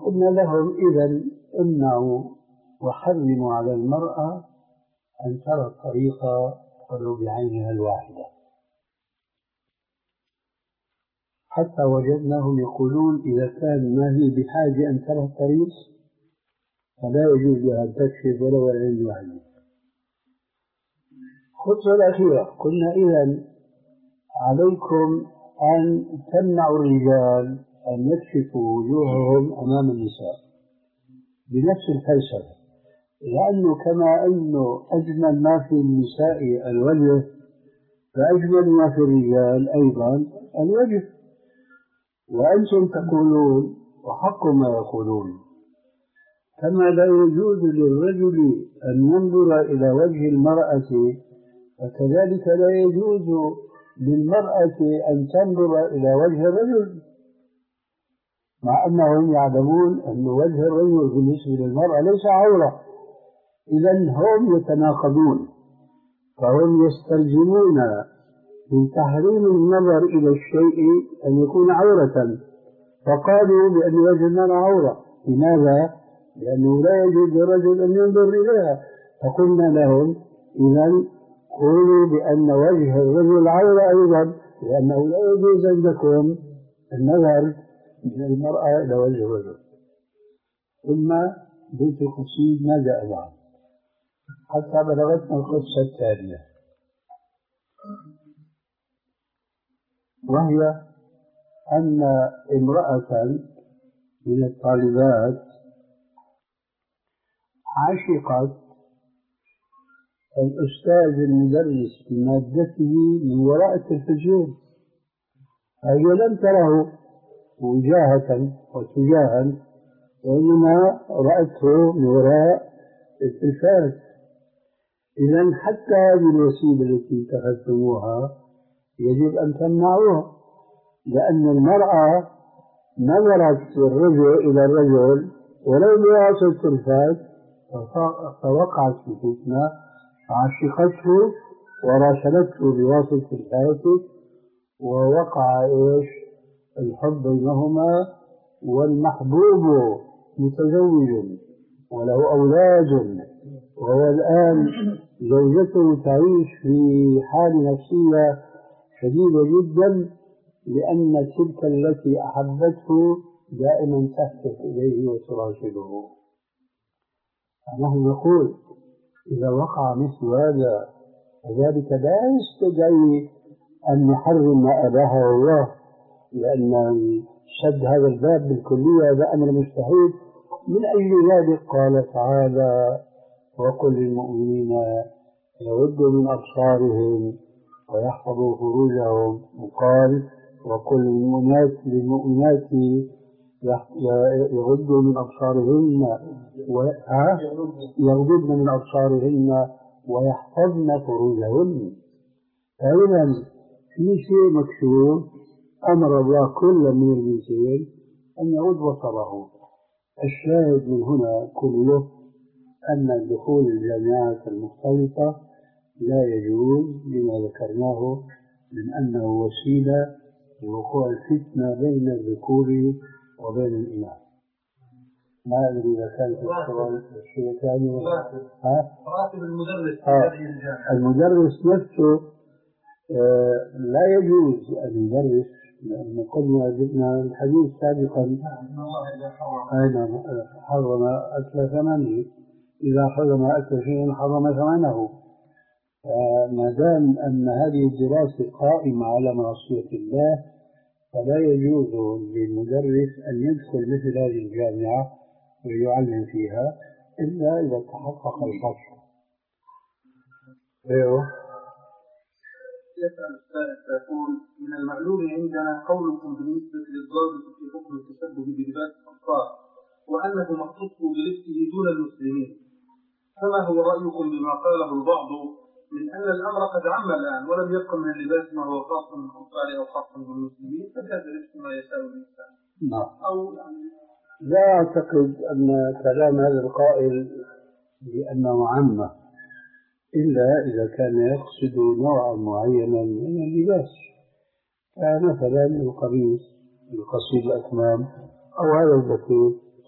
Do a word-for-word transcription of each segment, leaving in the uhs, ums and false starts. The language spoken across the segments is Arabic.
قلنا لهم إذا امنعوا وحرموا على المرأة أن ترى الطريق ولو بعينها الواحدة، حتى وجدناهم يقولون إذا كان ما هي بحاجة أن ترى الطريق فلا يجوز لها أن تكشف ولو العين الواحدة. الخطوة الأخيرة قلنا إذا عليكم أن تمنعوا الرجال أن يكشفوا وجوههم أمام النساء بنفس الفلسفة، لأنه كما أنه أجمل ما في النساء الوجه فأجمل ما في الرجال أيضا الوجه، وأنتم تقولون وحق ما يقولون كما لا يجوز للرجل أن ينظر إلى وجه المرأة فكذلك لا يجوز للمرأة أن تنظر إلى وجه الرجل، مع أنهم يعلمون أن وجه الرجل بالنسبة للمرأة ليس عورة. إذن هم يتناقضون، فهم يستلزمون من تحريم النظر إلى الشيء أن يكون عورة، فقالوا بأن وجه المرأة عورة. لماذا؟ لأنه لا يجوز للرجل أن ينظر إليها. فقلنا لهم إذن قولوا بأن وجه الرجل عورة أيضا، لأنه لا يجوز عندكم النظر من المرأة إلى وجه الرجل. ثم بيت القصيد ما جاء بعد حتى بلغتنا القصة التالية، وهي أن امرأة من الطالبات عشقت الأستاذ المدرس بمادته من وراء التلفزيون، هي لم تره وجاهة وتجاها وإنما رأته من وراء التلفاز. إذن حتى هذه الوسيلة التي اتخذتموها يجب أن تمنعوها، لأن المرأة نظرت الرجل إلى الرجل ولو بواسطة التلفاز فوقعت في فتنة عشقته وراسلته بواسطة الهاتف ووقع إيش الحب بينهما، والمحبوب متزوج وله أولاد وهو الآن زوجته تعيش في حال نفسية شديدة جدا لأن تلك التي أحبته دائما تهتف إليه وتراسله. نحن نقول إذا وقع مثل هذا فذلك لا يستدعي أن نحرم ما أباحه الله، لأن شد هذا الباب بالكلية هذا أمر مستحيل. من أجل ذلك قال تعالى وقل للمؤمنين يغضوا من أبصارهم ويحفظوا فروجهم، وقال وقل للمؤمنات يغضوا من أبصارهن يغضضن من أبصارهن ويحفظن فروجهن. فإذا في شيء مكشوف أمر الله كل من الجنسين أن يغض بصره. الشاهد من هنا كله أن دخول الجامعات المختلطة لا يجوز لما ذكرناه من أنه وسيلة لوقوع الفتنة بين الذكور وبين الإناث. ما أدري إذا كانت الصور شيء ثاني. راتب المدرس في هذه الجامعة، المدرس نفسه آه لا يجوز أن يدرس، لأن قلنا جبنا الحديث سابقا أين حرم أكل ثمنه، إذا حرم أكل شيء حرم ثمنه. ما دام أن هذه الدراسة قائمة على معصية الله فلا يجوز للمدرس أن يدخل مثل هذه الجامعة ويعلم فيها إلا إذا تحقق القصد. أيوه. يسأل السائل فيقول من المعلوم عندنا قولكم بالنسبة للضابط في حكم التشبه بلباس الكفار وأنه مخصوص بلبسه دون المسلمين، فما هو رأيكم بما قاله البعض من أن الأمر قد عم الآن ولم يبق من اللباس ما هو خاص بالكفار أو خاص بالمسلمين فهذا لبس ما يشاء الإنسان؟ نعم. أو يعني لا أعتقد أن كلام هذا القائل بأنه عامة إلا إذا كان يقصد نوعا معينا من اللباس، فمثلا القميص القصير الأكمام أو هذا البكيت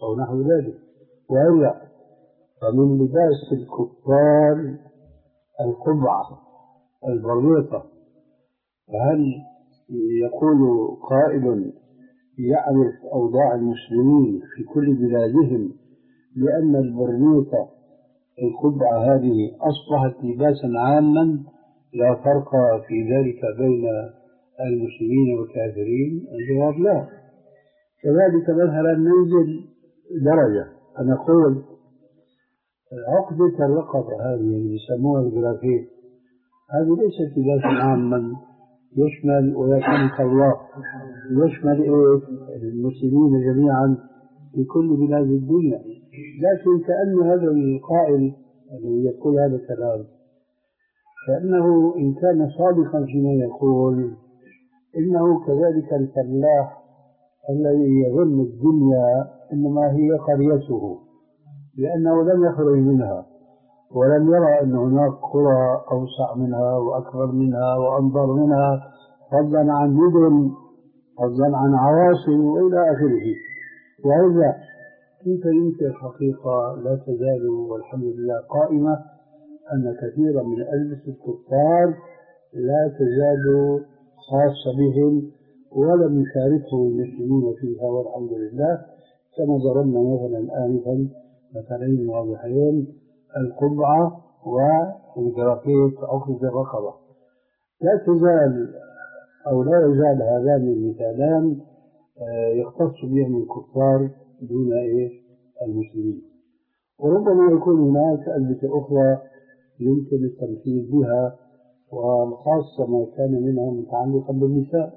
أو نحو ذلك. وإلا فمن لباس الكفار القبعة البريطة. فهل يقول قائل يعرف أوضاع المسلمين في كل بلادهم لأن البرنيطة القبعة هذه أصبحت لباسا عاما لا فرق في ذلك بين المسلمين والكافرين؟ الجواب لا. كذلك مثلا ننزل درجة، فنقول عقدة الرقبة هذه اللي يسموها الجرافيت هذه ليست لباسا عاما يشمل ويرحمك الله يشمل إيه؟ المسلمين جميعا في كل بلاد الدنيا. لكن كأن هذا القائل الذي يقول هذا الكلام كأنه إن كان صادقا فيما يقول إنه كذلك الفلاح الذي يظن الدنيا إنما هي قريته لأنه لم يخرج منها ولم يرى أن هناك قرى أوسع منها وأكبر منها وأنظر منها، فضلا عن مدن، فضلا عن عواصم وإلى آخره. وهذا كيف يمكن الحقيقة لا تزال والحمد لله قائمة أن كثيرا من ألبسة الكفار لا تزال خاصة بهم ولم يشاركهم المسلمون فيها والحمد لله، كما ضربنا مثلا آنفا مثلين واضحين: القبعة والجرافيت عقدة الرقبة. لا تزال أو لا يزال هذان المثالان يختص بهم الكفار دون إيه المسلمين. وربما يكون هناك ألبسة أخرى يمكن التمثيل بها، وخاصة ما كان منها متعلقا بالنساء.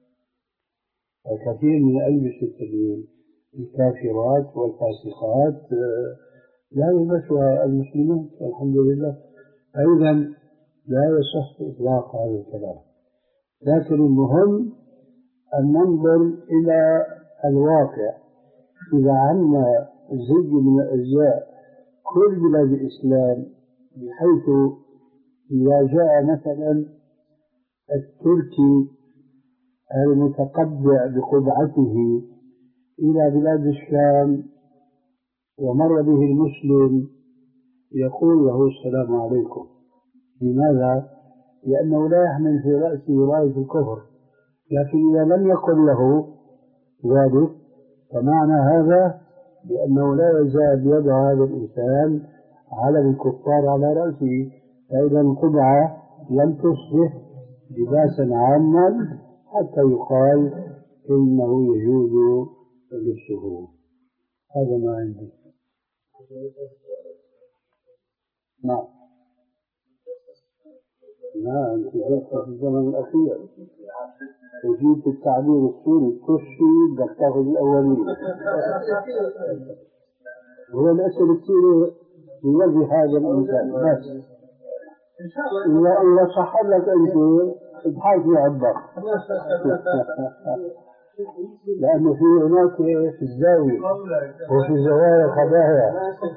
وكثير من ألبسة الكافرات والفاسقات لا يلبسها المسلمون والحمد لله. أيضا لا يصح إطلاق هذا الكلام، لكن المهم أن ننظر إلى الواقع. إذا عندنا زي من الأزياء كل بلاد الإسلام، بحيث إذا جاء مثلا التركي المتقبع بقبعته إلى بلاد الشام ومر به المسلم يقول له السلام عليكم. لماذا؟ لأنه لا يحمل في رأسه راية الكفر. لكن إذا لم يقل له ذلك فمعنى هذا بأنه لا يزال يضع هذا الإنسان على الكفار على رأسه. فإذا القبعة لم تصبح لباسا عاما حتى يقال إنه يجوز لبسه. هذا ما عندي. نعم نعم في الزمن الأخير وجيت التعبير السوري تشي بدك تاخذ الأولين. هو الأسئلة كثيرة يوجه هذا الإنسان بس إذا إذا صح لك أنت ابحث في عبك لأنه في هناك في الزاوية وفي الزوايا خبايا.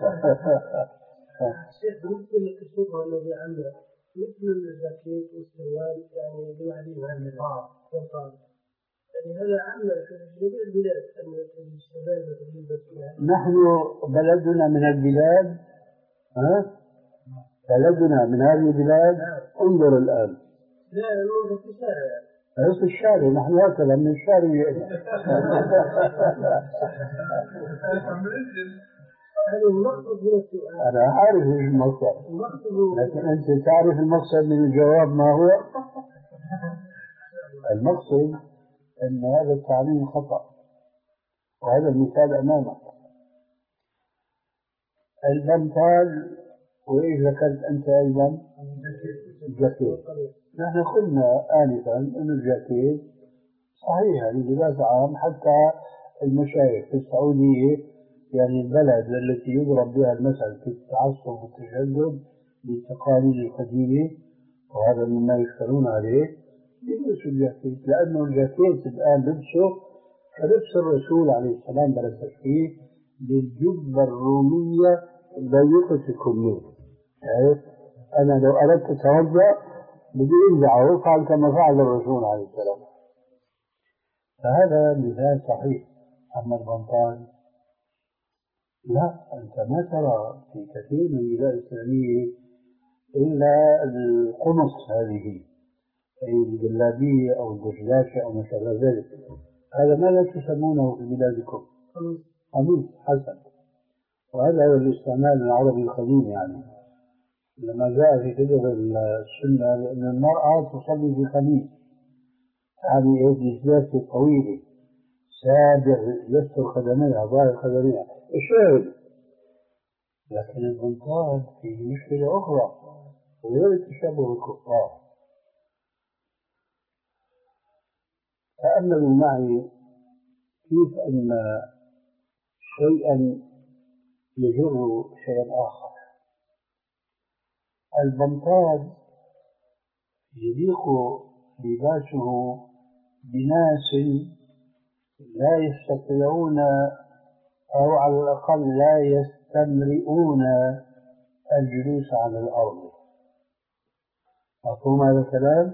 شيخ بالنسبة للشبهة الذي عنده مثل الجاكيت والسروال يعني بمعنى عن النقاب والقاب، يعني هذا عمل في جميع البلاد أن الشباب يلبسون. نحن بلدنا من البلاد ها بلدنا من هذه البلاد. انظر الآن لا الموضوع في الشارع يعني في الشارع نحن هكذا من الشارع يأتي. أنا عارف إيش المقصد، لكن أنت تعرف المقصد من الجواب ما هو؟ المقصد أن هذا التعليم خطأ، وهذا المثال أمامك. البنطال وإيش ذكرت أنت أيضا؟ الجاكيت. نحن قلنا آنفا أن الجاكيت صحيح يعني لباس عام. حتى المشايخ في السعودية يعني البلد التي يضرب بها المثل في التعصب والتشدد بالتقاليد القديمة، وهذا مما يشترون عليه، يلبسوا الجاكيت. لأنه الجاكيت الآن لبسه كلبس الرسول عليه السلام بلا تشبيه بالجبة الرومية ضيقة الكمين. أنا لو أردت أتوضأ بدي أنزعه وفعل كما فعل الرسول عليه السلام. فهذا مثال صحيح. أما البنطال لا، أنت ما ترى في كثير من البلاد الإسلامية إلا القمص هذه، أي الجلابية أو الدشداشة أو ما شابه ذلك. هذا ماذا تسمونه في بلادكم؟ قميص حسن. وهذا هو الاستعمال العربي القديم، يعني لما جاء في كتب السنة بأن المرأة تصلي في قميص، هذه يد جلابية طويلة سابغ يستر قدميها ظاهر قدميها الشاهد. لكن البنطال فيه مشكلة أخرى وغير التشبه بالكفار. تأملوا معي كيف أن شيئا يجر شيئا آخر. البنطال يليق لباسه بناس لا يستطيعون أو على الأقل لا يستمرئون الجلوس على الأرض. مفهوم هذا الكلام؟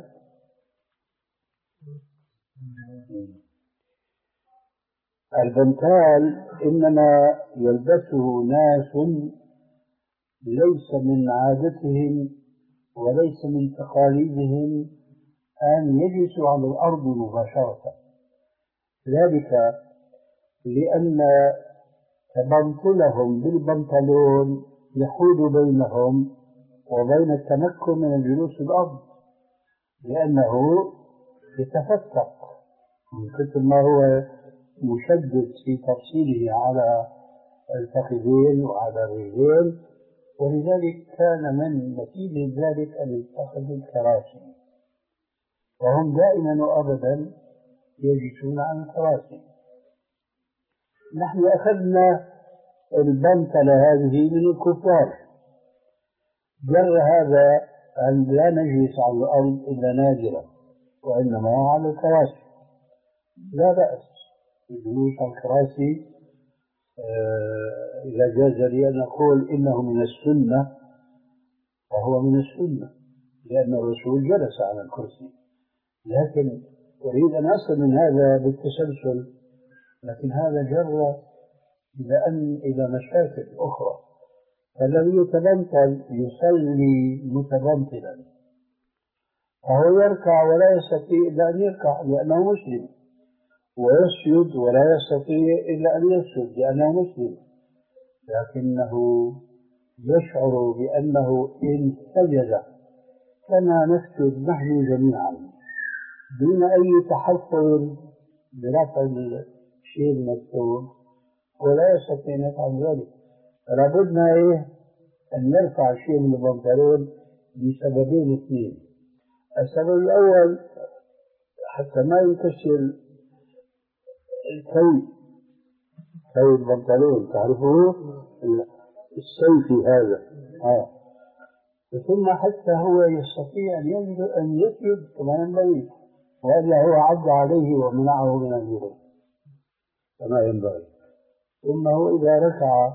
البنطال إنما يلبسه ناس ليس من عادتهم وليس من تقاليدهم أن يجلسوا على الأرض مباشرة، ذلك لأن تبنطلهم بالبنطلون يحول بينهم وبين التمكن من الجلوس في الأرض، لأنه يتفتق من كثر ما هو مشدد في تفصيله على الفخذين وعلى الرجلين. ولذلك كان من نتيجة ذلك أن يتخذوا الكراسي، وهم دائما وأبدا يجلسون على الكراسي. نحن أخذنا البنطلة هذه من الكفار، جر هذا أن لا نجلس على الأرض إلا نادرا وإنما على الكراسي. لا بأس الجلوس على الكراسي آه إذا جاز لي أن أقول إنه من السنة، وهو من السنة لأن الرسول جلس على الكرسي. لكن أريد أن أصل من هذا بالتسلسل، لكن هذا جر إلى أن إلى مشاكل أخرى. فالذي يتبنطل يصلي متبنطلا، فهو يركع ولا يستطيع إلا أن يركع لأنه مسلم، ويسجد ولا يستطيع إلا أن يسجد لأنه مسلم، لكنه يشعر بأنه إن سجد كما نسجد نحن جميعا دون أي تحفظ برفع الشيء المكتوب، ولا يستطيع أن يفعل ذلك. فلا بد إيه أن يرفع شيء من البنطلون بسببين اثنين. السبب الأول حتى ما ينكسر الكوي، كوي البنطلون تعرفوه السيفي هذا آه. ثم حتى هو يستطيع أن يسجد أن يسجد كما ينبغي، وإلا هو عض عليه ومنعه من الجلوس كما ينبغي. ثم هو إذا ركع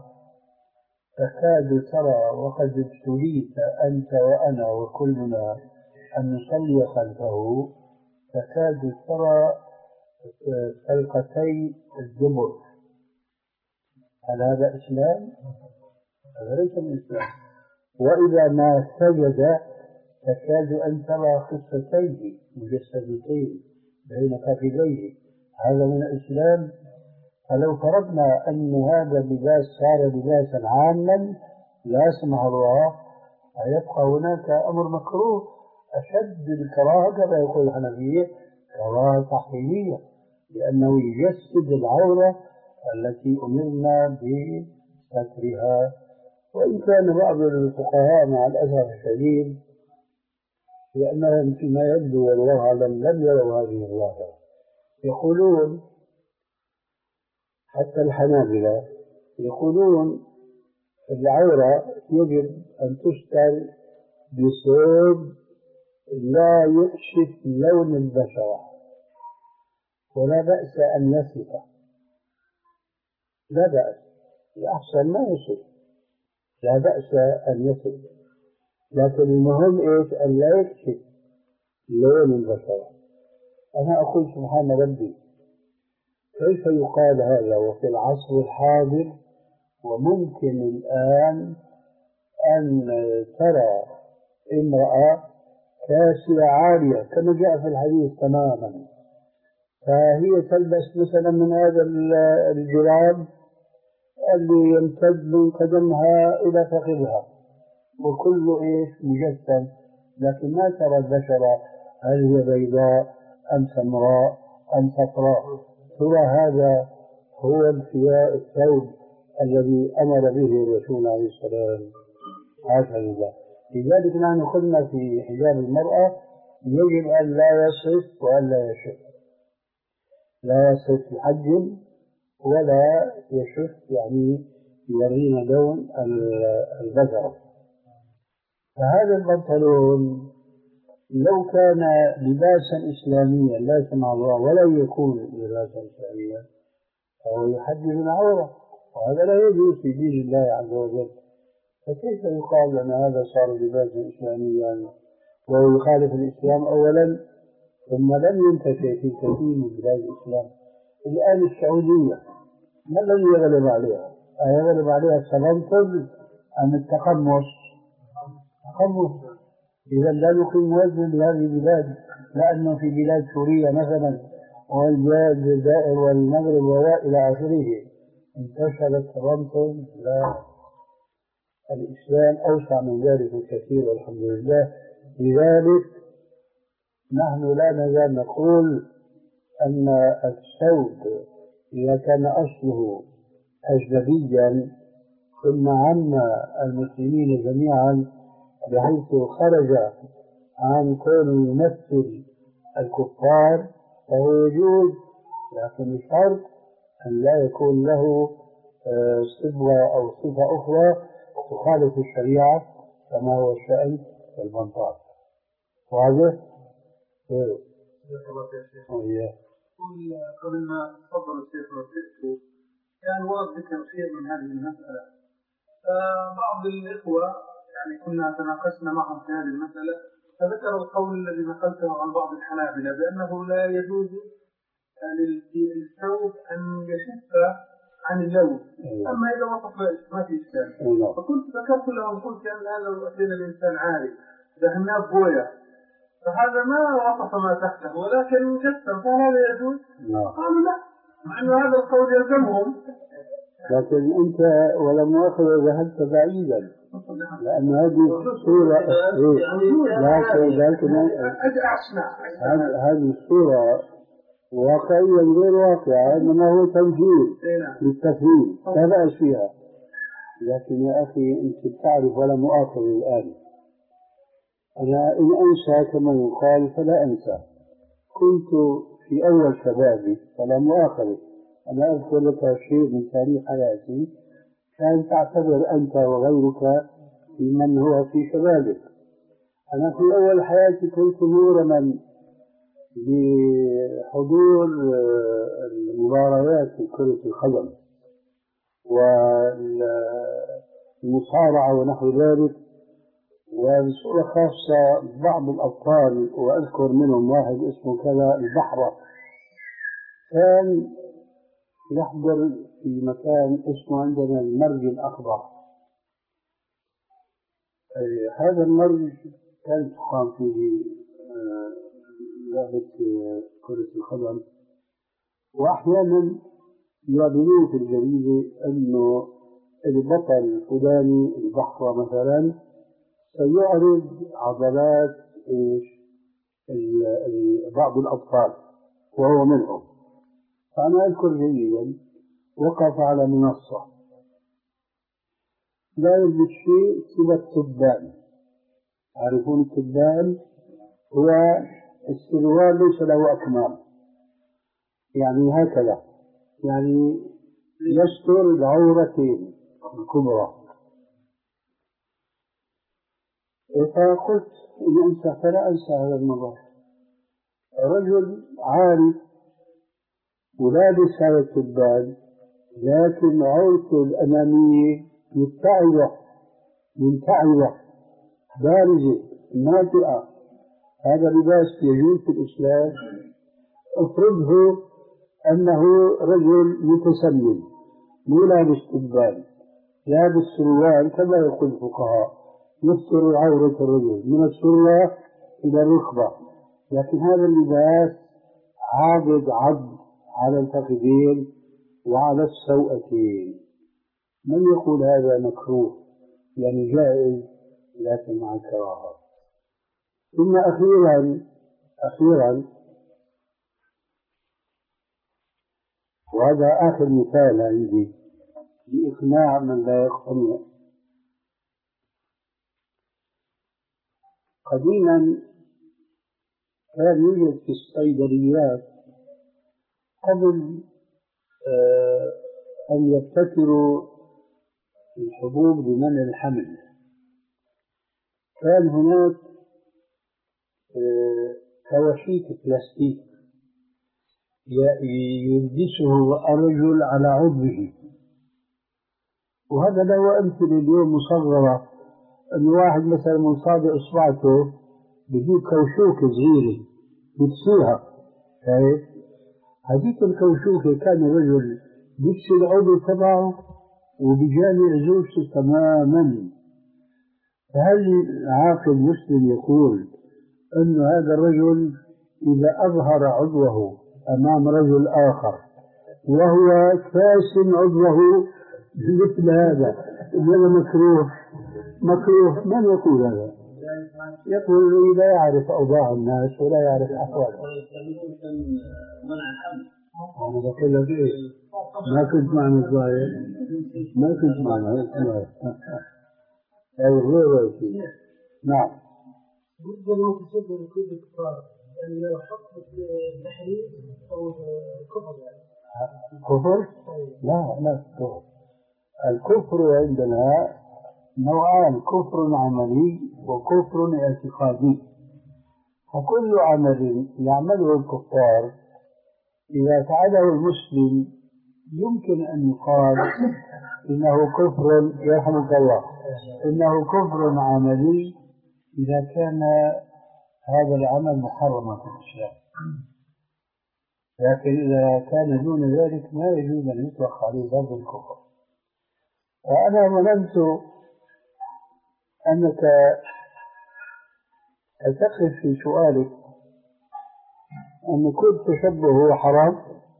تكاد ترى وقد ابتليت أنت وأنا وكلنا أن نصلي خلفه، تكاد ترى حلقتي الدبر. هل هذا إسلام؟ هذا ليس من الإسلام. وإذا ما سجد تكاد أن ترى خصتيه مجسدتين بين فخذيه. هذا من الإسلام. فلو فرضنا أن هذا اللباس صار لباسا عاما لا سمح الله، فيبقى هناك أمر مكروه أشد الكراهة كما يقول الحنفية كراهة تحريمية، لأنه يجسد العورة التي أمرنا بسترها. وإن كان بعض الفقهاء مع الأسف الشديد لأنهم فيما يبدو والله أعلم لم يروا هذه الظاهرة، يقولون حتى الحنابلة يقولون العورة يجب أن تستر بثوب لا يكشف لون البشرة، ولا بأس أن يصف، لا بأس، الأحسن ما يصف، لا بأس أن يصف، لكن المهم إيش؟ أن لا يكشف لون البشرة. أنا أقول سبحان ربي، كيف يقال هذا وفي العصر الحاضر وممكن الآن أن ترى امرأة كاسية عارية كما جاء في الحديث تماما، فهي تلبس مثلا من هذا الجراب اللي يمتد من قدمها إلى فخذها وكله إيش مجسم، لكن ما ترى البشرة هل هي بيضاء أم سمراء أم صفراء. ترى هذا هو الثوب الذي أمر به الرسول عليه السلام. عافى الله. لذلك نحن قلنا في حجاب المرأة يجب أن لا يصف وأن لا يشف، لا يصف الحجم ولا يشف يعني يورينا لون البشرة. فهذا البنطلون لو كان لباسا إسلاميا لا سمح الله ولا يكون لباسا إسلاميا فهو يحجب العورة، وهذا لا يجوز في دين الله عز وجل. فكيف يقال أن هذا صار لباسا إسلاميا وهو يخالف الإسلام أولا، ثم لم ينتشر في كثير من بلاد الإسلام. الآن السعودية ما الذي يغلب عليها؟ يغلب عليها التبنطل أم التقمص؟ تقمص. إذا لا نقيم وزن لهذه البلاد، لأنه في بلاد سوريا مثلا والجزائر والمغرب وإلى آخره انتشر التبنطل. لا، الإسلام أوسع من ذلك الكثير والحمد لله. لذلك نحن لا نزال نقول أن الثوب إذا كان أصله أجنبيا ثم عم المسلمين جميعا بحيث خرج عن كونه يمثل الكفار فهو يجوز، لكن الشرط أن لا يكون له صبغة أو صفة أخرى تخالف الشريعة كما هو الشأن في البنطال. واضح؟ ايه. قبل ما تفضل الشيخ وسئته كان ورد ذكر شيء من هذه المسألة، فبعض الإخوة يعني كنا تناقشنا معهم في هذه المسألة فذكروا القول الذي نقلته عن بعض الحنابلة بأنه لا يجوز للثوب أن يشف عن اللون، أما إذا وصف ما في إشكال. فكنت ذكرت لهم قلت أن هذا لو أتينا الإنسان عاري دهناه بويا فهذا ما وصف ما تحته ولكن جسم فهذا يجوز؟ قالوا لا، مع أن هذا القول يلزمهم. لكن أنت ولا مؤاخذة ذهبت بعيدا، لأن هذه الصورة لكن هذه الصورة واقعيا غير واقعة، إنما هو تمثيل للتفهيم لا بأس فيها. لكن يا أخي أنت تعرف ولا مؤاخذة الآن، أنا إن أنسى كما يقال فلا أنسى. كنت في أول شبابي فلا مؤاخذة، أنا أذكر لك شيء من تاريخ حياتي كان تعتبر أنت وغيرك في من هو في شبابك. أنا في أول حياتي كنت مغرما بحضور المباريات في كرة القدم والمصارعة ونحو ذلك، وبصورة خاصة بعض الأبطال وأذكر منهم واحد اسمه كذا البحرة كان يحضر في مكان اسمه عندنا المرج الأخضر. هذا المرج كانت تقام فيه لعبة كرة القدم، وأحيانا يعلنون في الجريدة أنه البطل الفلاني البحرة مثلا سيعرض عضلات إيش بعض الأبطال وهو منهم. فأنا أذكر جيدا وقف على منصة لا يوجد شيء سوى التبان. تعرفون التبان؟ هو السروال ليس له أكمام، يعني هكذا، يعني يستر العورتين الكبرى. فقلت إن أنسى فلا أنسى هذا الموضوع. رجل عارف ولابس هذا التبان لكن عورته الأمامية متعبة منتعبة بارزة ناطئة. هذا لباس يجوز في الإسلام؟ افرضه أنه رجل متسلم مو لابس تبان لابس السروال كما يقول الفقهاء يستر عورة الرجل من السرة إلى الركبة، لكن هذا اللباس عابد عض على الفخذين وعلى السوأتين. من يقول هذا مكروه؟ يعني جائز لكن مع الكراهة. ثم أخيرا أخيرا وهذا آخر مثال عندي لإقناع من لا يقتنع. قديما كان يوجد في الصيدليات قبل آه أن يبتكروا الحبوب لمنع الحمل، كان هناك آه كواشيك بلاستيك يلبسه الرجل على عضوه، وهذا له أمثلة اليوم مصغرة، أن واحد مثلا من صابع إصبعته بيجيب كوشوكة صغيرة بيكسيها، شايف؟ هذيك الكوشوكة كان الرجل بيكسي العضو تبعه وبجامع زوجته تماما. فهل عاقل مسلم يقول أن هذا الرجل إذا أظهر عضوه أمام رجل آخر وهو كاسم عضوه مثل هذا إنه مكروه؟ مكروه. من يقول هذا؟ يقول لا يعرف أوضاع الناس ولا يعرف أحوالهم. أنا بقول لك إيه، ما كنت معنا الظاهر، ما كنت معنا أو غير شيء. نعم. بالنسبة للمتصدر لكل كفار، يعني لو حق التحريم أو الكفر يعني. كفر؟ لا لا كفر. الكفر عندنا نوعان، كفر عملي وكفر اعتقادي. فكل عمل يعمله الكفار إذا فعله المسلم يمكن أن يقال إنه كفر، يرحمك الله، إنه كفر عملي إذا كان هذا العمل محرما في الإسلام، لكن إذا كان دون ذلك ما يجوز أن يطلق عليه ضرب الكفر. وأنا ظننت أنك أتقف في سؤالك أن كل تشبه هو حرام.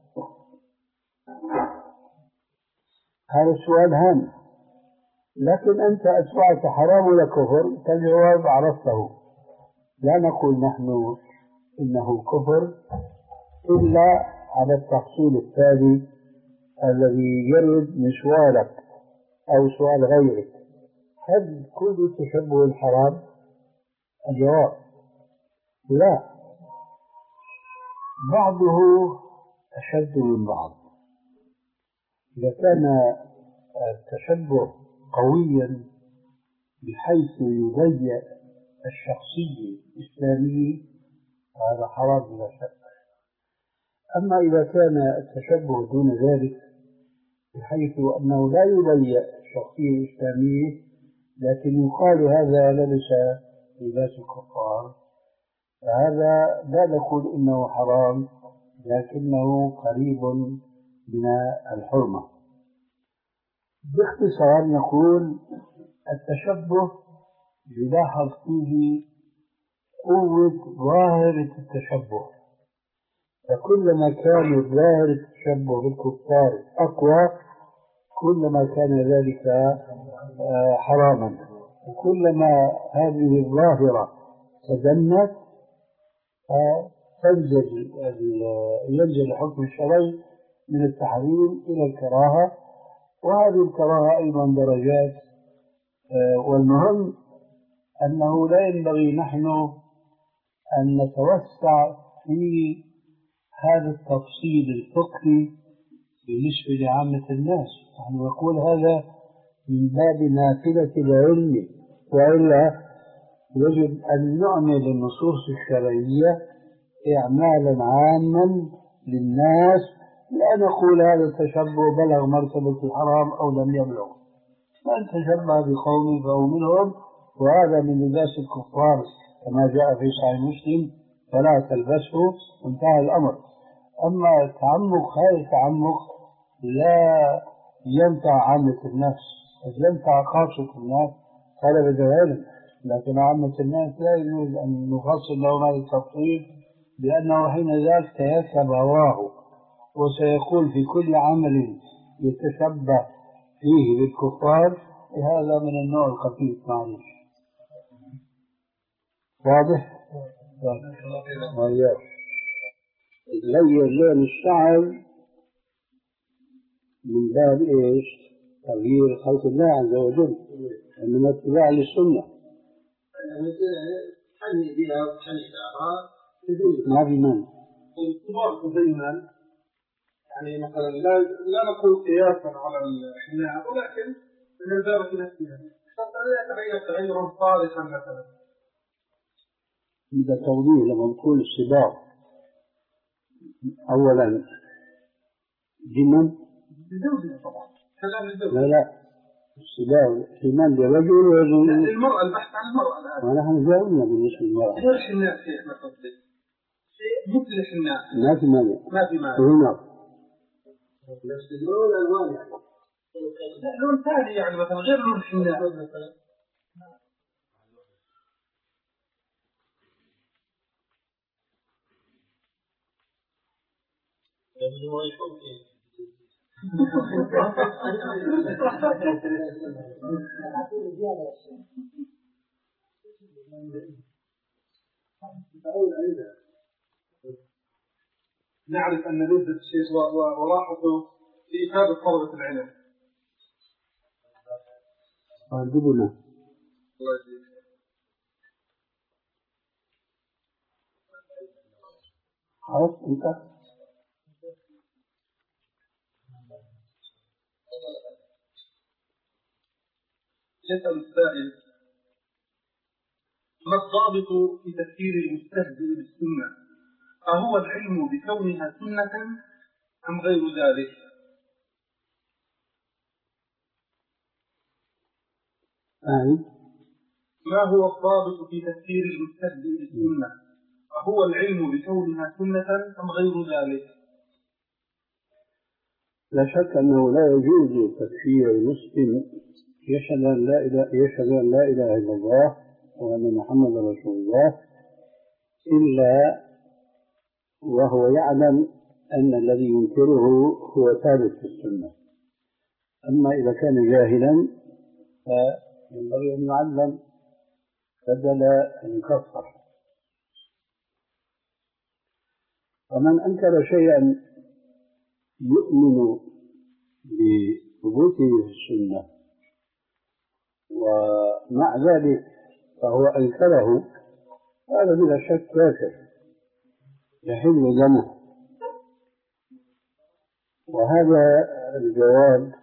هذا السؤال هام، لكن أنت أتبعت حرام ولا كفر؟ فالجواب عرفته. لا نقول نحن إنه كفر إلا على التفصيل التالي الذي يرد من سؤالك أو سؤال غيرك: هل كل تشبه حرام؟ الجواب لا، بعضه أشد من بعض. إذا كان التشبه قويا بحيث يضيع الشخصية الإسلامية هذا حرام بلا شك. أما إذا كان التشبه دون ذلك بحيث أنه لا يضيع الشخصية الإسلامية لكن يقال هذا لبس لباس الكفار، فهذا لا نقول إنه حرام لكنه قريب من الحرمة. باختصار نقول التشبه يلاحظ فيه قوة ظاهرة التشبه، فكلما كان ظاهر التشبه بالكفار أقوى كلما كان ذلك حراما، وكلما هذه الظاهرة تدنت تنزل ينزل الحكم الشرعي من التحريم إلى الكراهة، وهذه الكراهة أيضا درجات. والمهم أنه لا ينبغي نحن أن نتوسع في هذا التفصيل الفقهي بالنسبة لعامة الناس. نحن نقول هذا من باب نافلة العلم، وإلا يجب أن نعمل النصوص الشرعية إعمالا عاما للناس، لا نقول هذا التشبه بلغ مرتبة الحرام أو لم يبلغ. من تشبه بقوم فهو منهم، وهذا من لباس الكفار كما جاء في صحيح مسلم: فلا تلبسه، انتهى الأمر. أما التعمق هذا التعمق لا ينفع عامة الناس، ينفع خاصة الناس طلبة العلم، لكن عامة الناس لا يجوز أن نفصل لهم هذا التفصيل، لأنه حين ذاك سيركب هواه وسيقول في كل عمل يتشبه فيه بالكفار. هذا من النوع الخفيف معلش. واضح؟ غير لون الشعر من باب ايش؟ تغيير خلق الله عز وجل، انما اتباع للسنه. ما في مانع. الكبار تزينا يعني مثلا لا لا نقول قياسا على الحناء، ولكن من الباب في نفسها حتى لا يتغير تغيرا صالحا مثلا. إذا توضيح لما تقول الصباغ أولا جمل بزوجها طبعا كلام الزوج. لا لا الصباغ حمال لرجل ورجل للمرأة، البحث عن المرأة الآن. ونحن جاوبنا بالنسبة للمرأة. غير حناء شيخنا قصدي شيء مثل الحناء. ما في مانع. ما في مانع. هنا نفس اللون الألوان يعني. لون ثاني يعني مثلا غير لون الحناء. نعرف أن نسبة الشيء ولاحظوا في إفادة طلبة العلم. أرجونا. خلاص أنت. يسأل السائل: ما الضابط في تفسير المستهزئ بالسنة؟ أهو العلم بكونها سنة أم غير ذلك؟ آه. ما هو الضابط في تفسير المستهزئ بالسنة؟ أهو العلم بكونها سنة أم غير ذلك؟ لا شك أنه لا يجوز تكفير المسلم يشهد أن لا إله يشهد أن لا إله إلا الله وأن محمد رسول الله إلا وهو يعلم أن الذي ينكره هو ثابت في السنة. أما إذا كان جاهلا فينبغي أن يعلم بدل أن يكفر. ومن أنكر شيئا يؤمن بثبوته في السنة ومع ذلك فهو أنكره، هذا بلا شك كافر يحل دمه. وهذا الجواب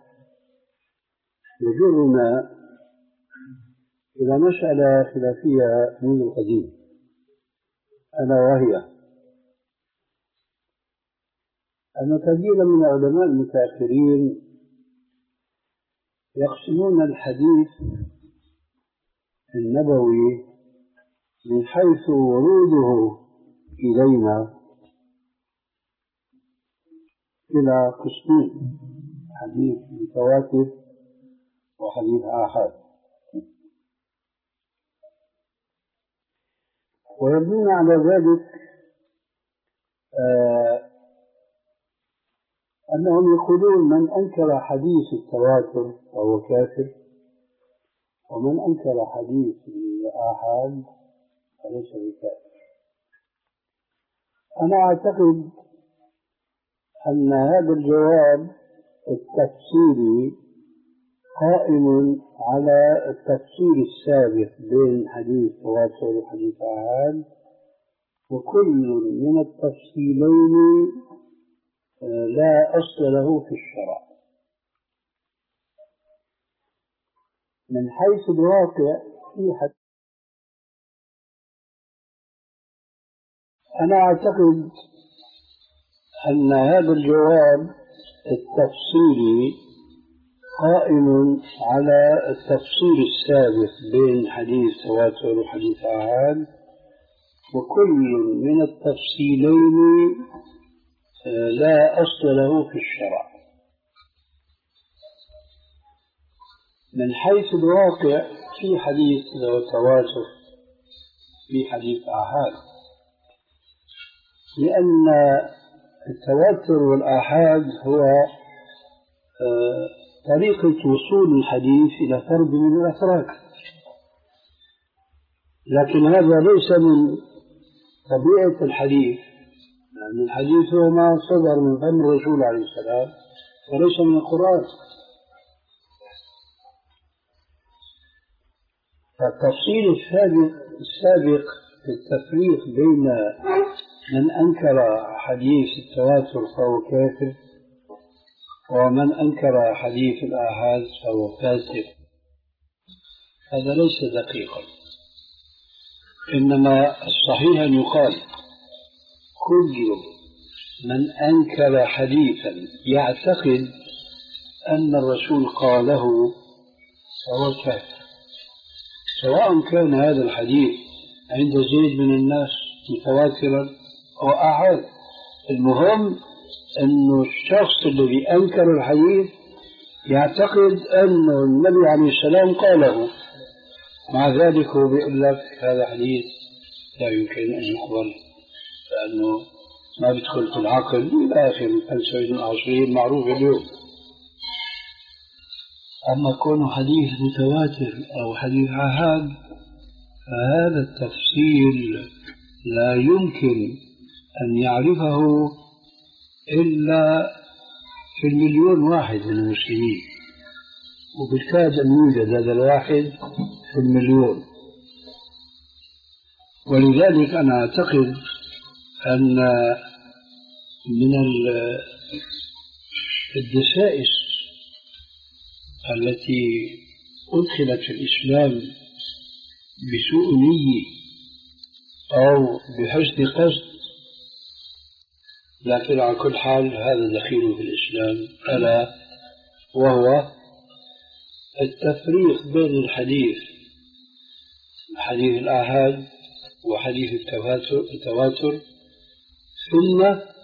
يجرنا إلى مسألة خلافية منذ القديم، ألا وهي أن كثيرا من العلماء المتأخرين يقسمون الحديث النبوي من حيث وروده إلينا إلى قسمين: حديث متواتر وحديث آحاد. ويبنون على ذلك آه أنهم يقولون من أنكر حديث التواتر فهو كافر، ومن أنكر حديث الآحاد فليس بكافر. أنا أعتقد أن هذا الجواب التفصيلي قائم على التفصيل السابق بين حديث تواتر وحديث آحاد، وكل من التفصيلين لا أصل له في الشرع. من حيث الواقع في حد أنا أعتقد أن هذا الجواب التفصيلي قائم على التفصيل السابق بين حديث تواتر وحديث آحاد، وكل من التفصيلين لا أصل له في الشرع. من حيث الواقع في حديث التواتر في حديث آحاد، لأن التواتر والآحاد هو طريقة وصول الحديث إلى فرد من الأفراد، لكن هذا ليس من طبيعة الحديث، لأن الحديث هو ما صدر من فم الرسول عليه السلام وليس من القرآن. فالتفصيل السابق السابق في التفريق بين من أنكر حديث التواتر فهو كافر ومن أنكر حديث الآحاد فهو فاسق، هذا ليس دقيقا، إنما الصحيح أن يقال كل من أنكر حديثا يعتقد أن الرسول قاله فهو كافر، سواء كان هذا الحديث عند زيد من الناس متواترا أو أحد. المهم أن الشخص الذي أنكر الحديث يعتقد أن النبي عليه السلام قاله، مع ذلك هو بيقول لك هذا حديث لا يمكن أن يقبل لأنه ما بيدخل في العقل إلى آخر الفلسفة العصرية المعروفة اليوم. أما كونه حديث متواتر أو حديث آحاد فهذا التفصيل لا يمكن أن يعرفه إلا في المليون واحد من المسلمين، وبالكاد أن يوجد هذا الواحد في المليون. ولذلك أنا أعتقد أن من الدسائس التي أدخلت في الإسلام بسوء نية أو بحسن قصد، لكن على كل حال هذا دخيل في الإسلام، ألا وهو التفريق بين الحديث حديث الآحاد وحديث التواتر، ثم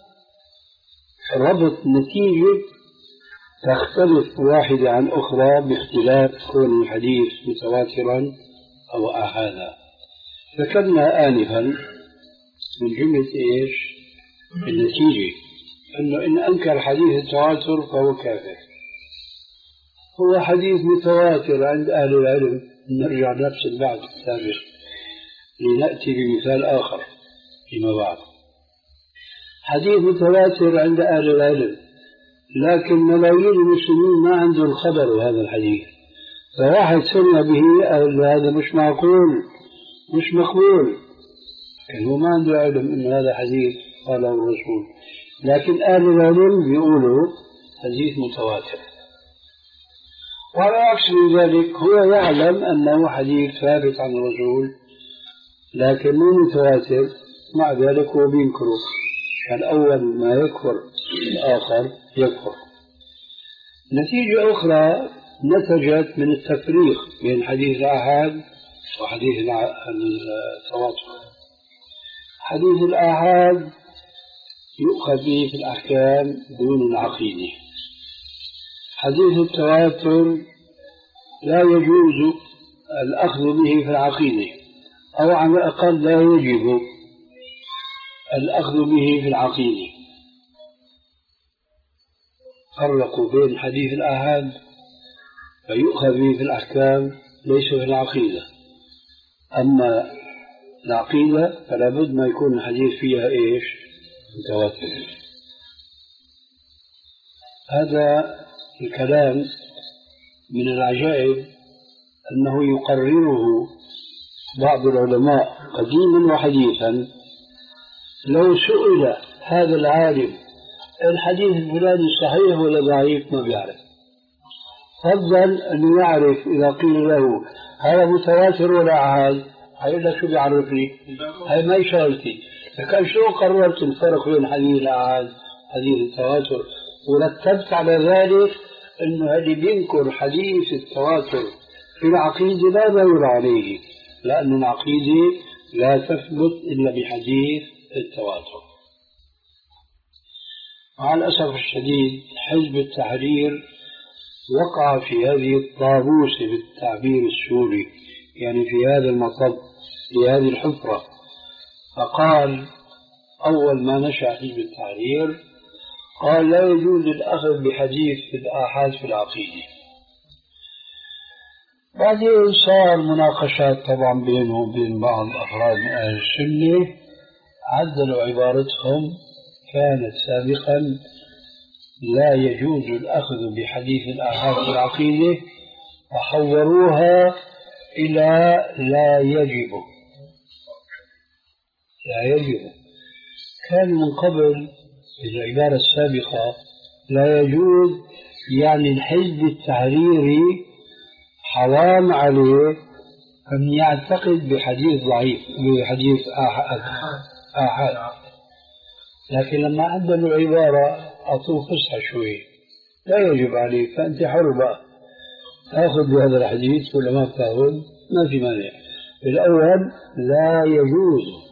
ربط نتيجة تختلف واحدة عن أخرى باختلاف كون الحديث متواترا أو آحادا. ذكرنا آنفا من جملة إيش النتيجة، أنه إن أنكر حديث التواتر فهو كافر. هو حديث متواتر عند أهل العلم، نرجع نفس البعض السابق لنأتي بمثال آخر فيما بعد. حديث متواتر عند أهل العلم، لكن ملايين المسلمين ما عندهم خبر هذا الحديث، فواحد سمع به قال هذا مش معقول مش مقبول، لكن هو ما عنده علم أن هذا حديث قاله الرسول، لكن أهل العلم بيقولوا حديث متواتر. وعلى عكس من ذلك هو يعلم أنه حديث ثابت عن الرسول لكن مو متواتر، مع ذلك هو بينكره، الأول ما يكفر الآخر يكفر. نتيجة أخرى نتجت من التفريق بين حديث الآحاد وحديث التواتر. حديث الآحاد يؤخذ به في الأحكام دون العقيدة، حديث التواتر لا يجوز الأخذ به في العقيدة، أو على الأقل لا يجب الأخذ به في العقيدة. فرقوا بين حديث الآحاد فيؤخذ به في الأحكام ليس في العقيدة، أما العقيدة فلا بد ما يكون الحديث فيها إيش متواتر. هذا الكلام من العجائب أنه يقرره بعض العلماء قديما وحديثا. لو سئل هذا العالم الحديث الفلاني صحيح ولا ضعيف ما بيعرف، فضل أن يعرف إذا قيل له هذا متواتر ولا آحاد هيقول لك شو بيعرفني، هاي ما شغلتي. لكن شو قررت الفرق بين حديث الآحاد حديث التواتر، ورتبت على ذلك أنه اللي بينكر حديث التواتر في العقيدة لا دور عليه، لأن العقيدة لا تثبت إلا بحديث التواتر. مع الأسف الشديد حزب التحرير وقع في هذه الطاووس بالتعبير السوري، يعني في هذا المطب، في هذه الحفرة. فقال أول ما نشأ حزب التحرير قال لا يجوز الأخذ بحديث في الآحاد في العقيدة. بعدين صار مناقشات طبعا بينه وبين بعض أفراد من أهل السنة، عدلوا عبارتهم، كانت سابقا لا يجوز الأخذ بحديث الآحاد في العقيدة، وحوروها إلى لا يجب. لا يجب كان من قبل العبارة السابقة لا يجوز، يعني الحزب التحريري حرام عليه أن يعتقد بحديث ضعيف، بحديث آحاد آحاد. لكن لما عدلوا العبارة أعطوه فسحة شوي، لا يجب عليك، فأنت حر بقى تأخذ بهذا الحديث ولا ما تأخذ، ما في مانع. الأول لا يجوز.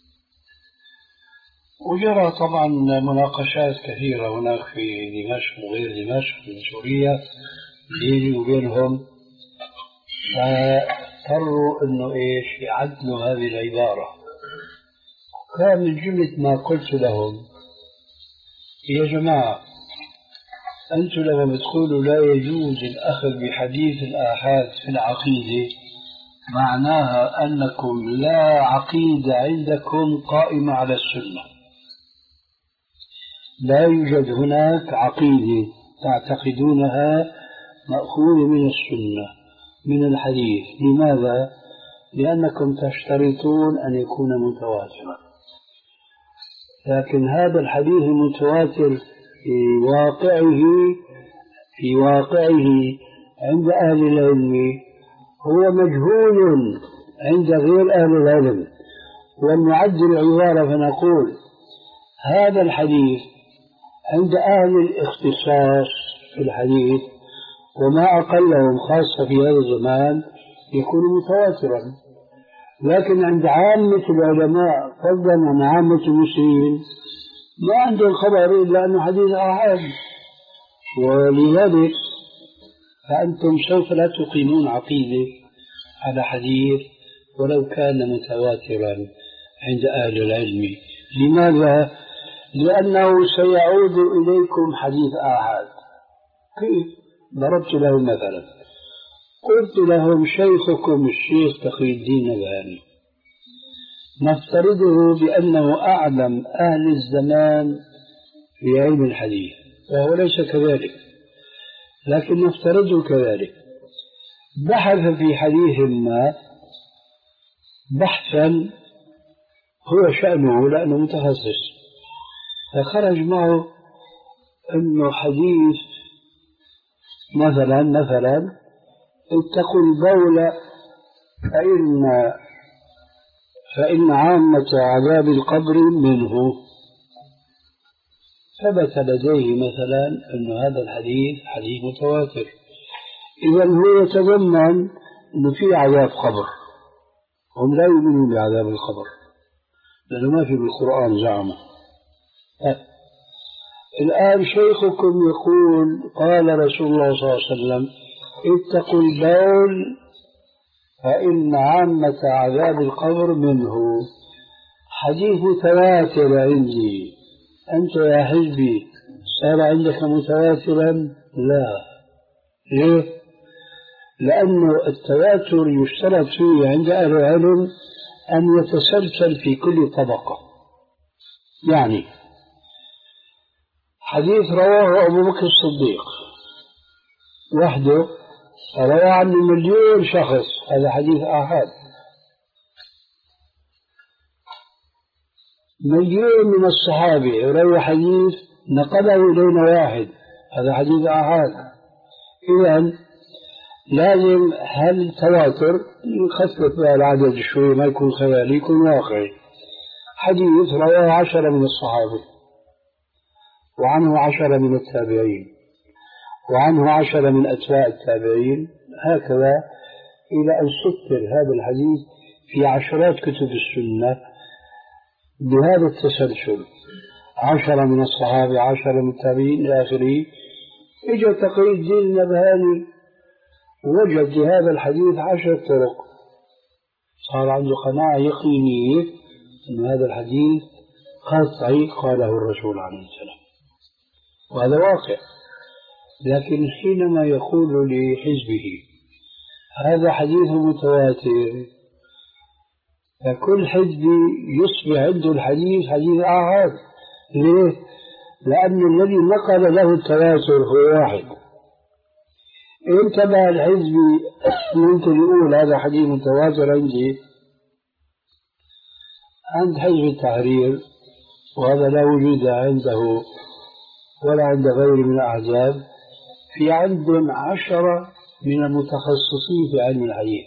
وجرى طبعا مناقشات كثيرة هناك في دمشق وغير دمشق من سوريا بيني وبينهم، فاضطروا انه ايش يعدلوا هذه العبارة. كان من جملة ما قلت لهم يا جماعة أنتم لما بتقولوا لا يجوز الأخذ بحديث الآحاد في العقيدة معناها أنكم لا عقيدة عندكم قائمة على السنة، لا يوجد هناك عقيدة تعتقدونها مأخوذة من السنة من الحديث. لماذا؟ لأنكم تشترطون أن يكون متواترا، لكن هذا الحديث المتواتر في واقعه في واقعه عند أهل العلم هو مجهول عند غير أهل العلم. ونعدل العبارة فنقول هذا الحديث عند أهل الاختصاص في الحديث وما أقلهم خاصة في هذا الزمان يكون متواترا، لكن عند عامة العلماء فضلا عن عامة المسلمين ما عندهم خبر إلا أنه حديث آحاد. ولذلك فأنتم سوف لا تقيمون عقيدة على حديث ولو كان متواترا عند أهل العلم. لماذا؟ لأنه سيعود إليكم حديث آحاد. كيف؟ ضربت له مثلا، قلت لهم شيخكم الشيخ تقي الدين الباني نفترضه بأنه أعلم أهل الزمان في علم الحديث، وهو ليس كذلك، لكن نفترضه كذلك. بحث في حديث ما بحثا هو شأنه لأنه متخصص، فخرج معه أنه حديث مثلا مثلا اتقوا البول فإن فإن عامة عذاب القبر منه. ثبت لديه مثلا أن هذا الحديث حديث متواتر، إذا هو يتضمن أنه في عذاب قبر. هم لا يؤمنون بعذاب القبر لأنه ما في بالقرآن زعمه. الآن شيخكم يقول قال رسول الله صلى الله عليه وسلم اتقوا البول فإن عامة عذاب القبر منه. حديث متواتر عندي، أنت يا حزبي صار عندك متواترا؟ لا. ليه؟ لأن التواتر يشترط فيه عند أهل العلم أن يتسلسل في كل طبقة. يعني حديث رواه أبو بكر الصديق وحده روى عنه مليون شخص، هذا حديث آحاد. مليون من الصحابة روى حديث نقله إلينا واحد، هذا حديث آحاد. إذن لازم هل التواتر يخفف بها العدد شوي، ما يكون خيالي، يكون واقعي. حديث رواه عشرة من الصحابة، وعنه عشرة من التابعين، وعنه عشرة من أتباع التابعين، هكذا إلى أن سطر هذا الحديث في عشرات كتب السنة بهذا التسلسل، عشرة من الصحابة، عشرة من التابعين إلى آخره. إجا تقي الدين النبهاني وجد لهذا الحديث عشر طرق، صار عنده قناعة يقينية أن هذا الحديث قطعي قاله الرسول عليه السلام، وهذا واقع. لكن حينما يقول لحزبه هذا حديث متواتر، فكل حزب يصبح عنده الحديث حديث آحاد. ليه؟ لأن الذي نقل له التواتر هو واحد. انتبه الحزب ممكن يقول هذا حديث متواتر عندي عند حزب التحرير، وهذا لا وجود عنده ولا عند غيره من الأحزاب، في عندهم عشرة من المتخصصين في علم الحديث،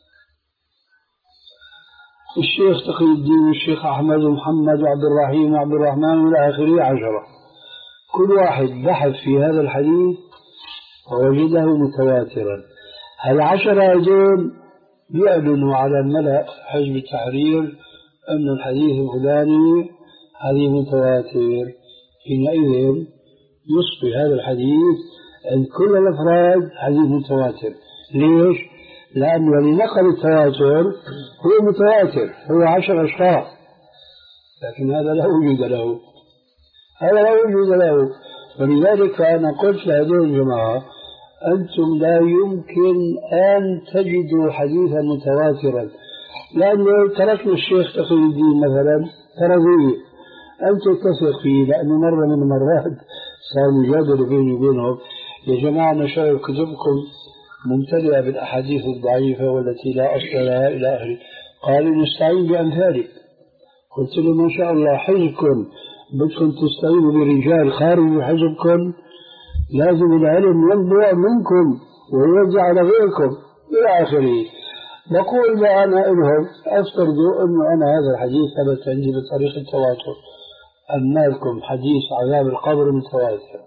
الشيخ تقي الدين والشيخ أحمد ومحمد وعبد الرحيم وعبد الرحمن والى آخره، عشرة. كل واحد بحث في هذا الحديث ووجده متواترا. العشرة هذول يعلنوا على ملأ حزب التحرير أن الحديث الفلاني حديث متواتر. حينئذ يصبح هذا الحديث عند كل الأفراد حديث متواتر. ليش؟ لأن الذي نقل التواتر هو متواتر، هو عشر أشخاص، لكن هذا لا وجود له، هذا لا وجود له. ولذلك أنا قلت لهذول الجماعة أنتم لا يمكن أن تجدوا حديثا متواترا، لأنه تركنا الشيخ تقي الدين مثلا فرضية أنت تثق فيه، لأنه مرة من المرات صار مجادلة بيني وبينهم، يا جماعة نشر كتبكم ممتلئة بالأحاديث الضعيفة والتي لا أصل لها إلى آخره. قالوا نستعين بأمثالك. قلت لهم ما شاء الله حزبكم بدكم تستعينوا برجال خارج حزبكم، لازم العلم ينبع منكم ويوزع على غيركم إلى آخره. بقول بقى أنا إلهم أفترضوا أنه أنا هذا الحديث ثبت عندي بطريقة التواتر، أن لكم حديث عذاب القبر متواتر،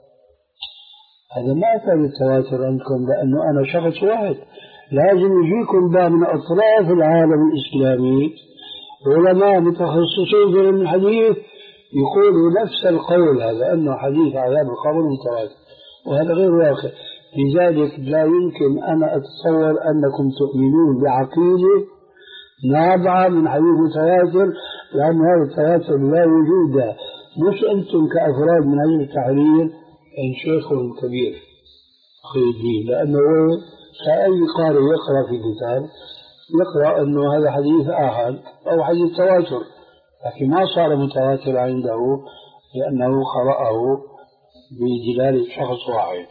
هذا ما كان التواتر عندكم، لأنه أنا شخص واحد. لازم يجيكم بقى من أطراف العالم الإسلامي علماء متخصصين في علم الحديث يقولوا نفس القول هذا، أنه حديث عذاب القبر متواتر، وهذا غير واقع. لذلك لا يمكن أنا أتصور أنكم تؤمنون بعقيدة نابعة من حديث متواتر، لأن هذا التواتر لا وجود له. مش أنتم كأفراد من حزب التحرير إن شيخ كبير خيدين، لأنه كأي قارئ يقرأ في كتاب يقرأ أنه هذا حديث آحاد أو حديث تواتر، لكن ما صار متواتر عنده لأنه قرأه بدلالة شخص واحد.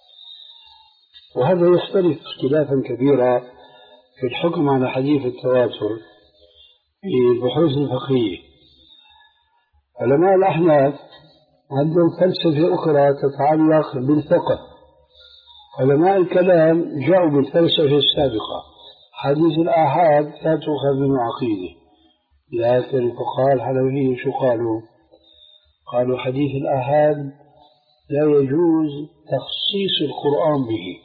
وهذا يختلف اختلافا كبيرا في الحكم على حديث التواتر في البحوث الفقهية. علماء الأحناف عندهم فلسفة أخرى تتعلق بالفقه، علماء الكلام جاءوا بالفلسفة السابقة. حديث الآحاد لا تؤخذ منه عقيدة، لكن الفقهاء الحنفية شو قالوا؟ قالوا حديث الآحاد لا يجوز تخصيص القرآن به،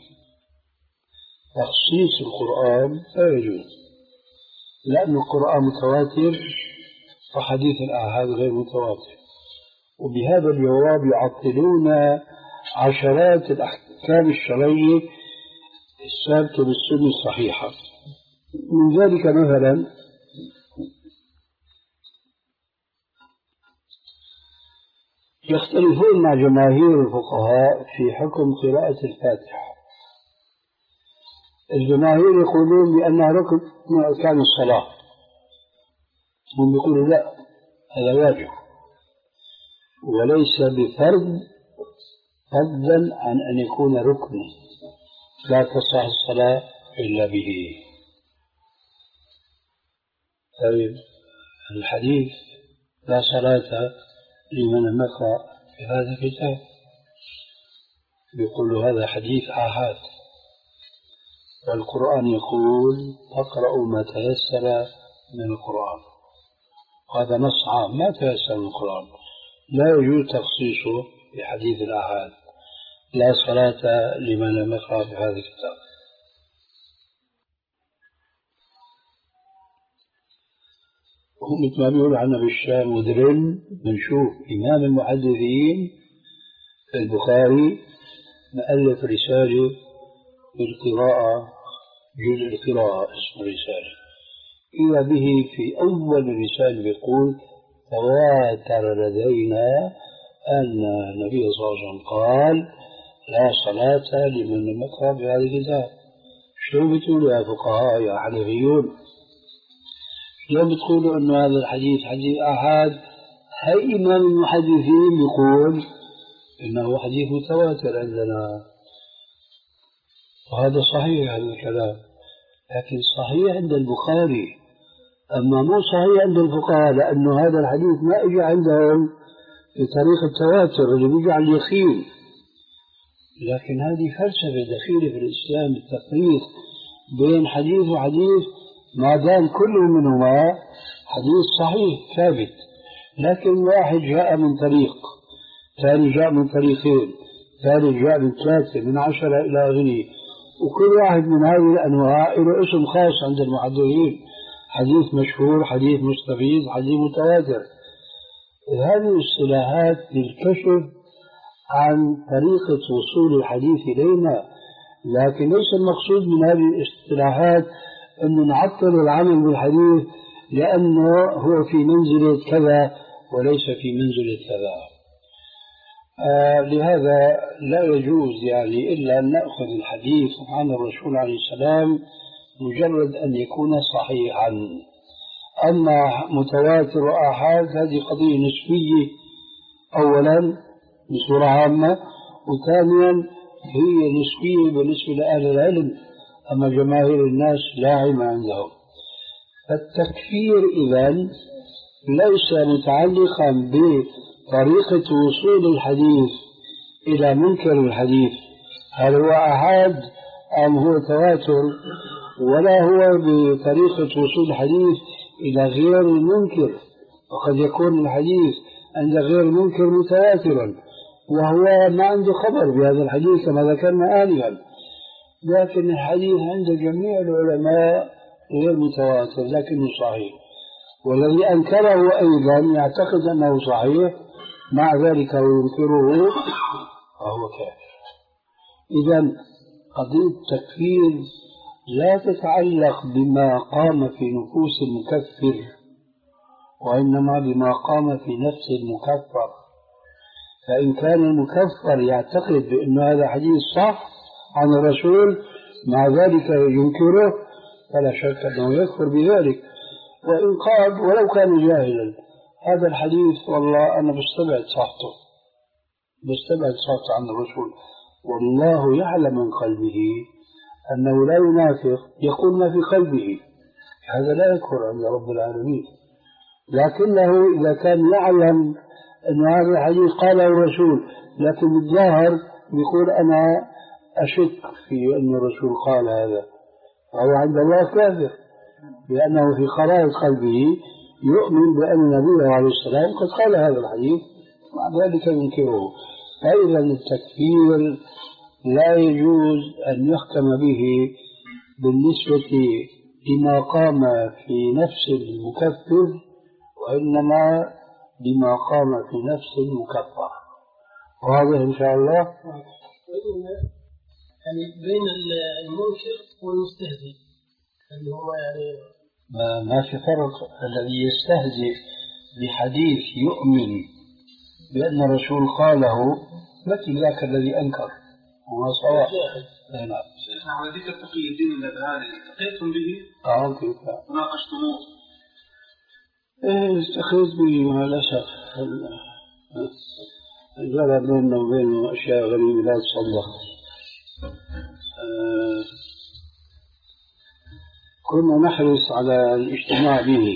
تخصيص القرآن لا يجوز، لأن القرآن متواتر وحديث الآحاد غير متواتر. وبهذا الجواب يعطلون عشرات الأحكام الشرعية الثابتة بالسنة الصحيحة. من ذلك مثلا يختلفون مع جماهير الفقهاء في حكم قراءة الفاتحة. الجماهير يقولون بأنها ركن من أركان الصلاة، هم يقولوا لا هذا واجب وليس بفرض، فضلا عن أن يكون ركنا لا تصح الصلاة إلا به. طيب الحديث لا صلاة لمن لم يقرأ في هذا الكتاب، يقول هذا حديث آحاد، والقرآن يقول اقرأوا ما تيسر من القرآن، وهذا نص عام ما تيسر من القرآن، لا يجوز تخصيصه بحديث الآحاد لا صلاة لمن لم يقرأ في هذا الكتاب. هم مثل ما بيقولوا عنا بالشام مدرن، بنشوف إمام المحدثين البخاري مؤلف رسالة بالقراءة، جزء القراءة اسم الرسالة، إذا به في أول الرسالة يقول تواتر لدينا أن النبي صلى الله عليه وسلم قال لا صلاة لمن لم يقرأ بهذا الكتاب. شلون بتقولوا يا فقهاء يا حنفيون؟ شلون بتقولوا أن هذا الحديث حديث أحد؟ هاي إمام المحدثين يقول إنه حديث متواتر عندنا، وهذا صحيح هذا الكلام، لكن صحيح عند البخاري، أما مو صحيح عند الفقهاء، لأنه هذا الحديث ما إجى عندهم بطريق التواتر اللي بيجي على اليقين. لكن هذه فلسفة دخيلة في الإسلام، التفريق بين حديث وحديث ما دام كل منهما حديث صحيح ثابت، لكن واحد جاء من طريق، ثاني جاء من طريقين، ثالث جاء من ثلاثة من عشرة إلى آخره، وكل واحد من هذه الأنواع له اسم خاص عند المحدثين، حديث مشهور، حديث مستفيض، حديث متواتر. هذه الاصطلاحات للكشف عن طريقة وصول الحديث إلينا، لكن ليس المقصود من هذه الاصطلاحات أن نعطل العمل بالحديث لأنه هو في منزلة كذا وليس في منزلة كذا. آه لهذا لا يجوز يعني إلا أن نأخذ الحديث عن الرسول عليه السلام مجرد أن يكون صحيحا. أما متواتر وآحاد هذه قضية نسبية أولا بصورة عامة، وثانيا هي نسبية بالنسبة لأهل العلم، أما جماهير الناس لا علم عندهم. فالتكفير إذن ليس متعلقا بطريقة وصول الحديث إلى منكر الحديث، هل هو آحاد أم هو تواتر، ولا هو بطريقة وصول الحديث إلى غير المنكر، وقد يكون الحديث عند غير المنكر متواترا وهو ما عنده خبر بهذا الحديث كما ذكرنا آنفا، لكن الحديث عند جميع العلماء غير متواتر لكنه صحيح، والذي أنكره أيضا يعتقد أنه صحيح مع ذلك وينكره فهو كافر. إذن قضية التكفير لا تتعلق بما قام في نفوس المكفر، وإنما بما قام في نفس المكفر. فإن كان المكفر يعتقد بأن هذا حديث صح عن الرسول مع ذلك ينكره فلا شك أنه يكفر بذلك. وإن قال ولو كان جاهلا هذا الحديث والله أنا بستبعد صحته، بستبعد صحته عن الرسول، والله يعلم من قلبه أنه لا ينافق، يقول ما في قلبه، هذا لا يكفر عند رب العالمين. لكنه إذا كان يعلم أن هذا الحديث قاله الرسول لكن بالظاهر يقول أنا أشك في أن الرسول قال هذا، فهو عند الله كافر، لأنه في خرائط قلبه يؤمن بأن النبي عليه السلام قد قال هذا الحديث مع ذلك ينكره. فإذا التكفير لا يجوز أن يحكم به بالنسبة لما قام في نفس المكفر، وإنما بما قام في نفس المكفر. واضح إن شاء الله؟ يعني بين المنكر والمستهزئ اللي هو يعني ما, ما في فرق. الذي يستهزئ بحديث يؤمن بأن الرسول قاله مثل ذاك الذي أنكر هو سواء. نعم. شيخنا على ذكر تقي الدين الأذهاني التقيتم به؟ اه كيف؟ ناقشتموه؟ ايه استخيت به مع الأسف، جرى بيننا وبينه أشياء غريبة لا تصدق. آه كنا نحرص على الاجتماع به،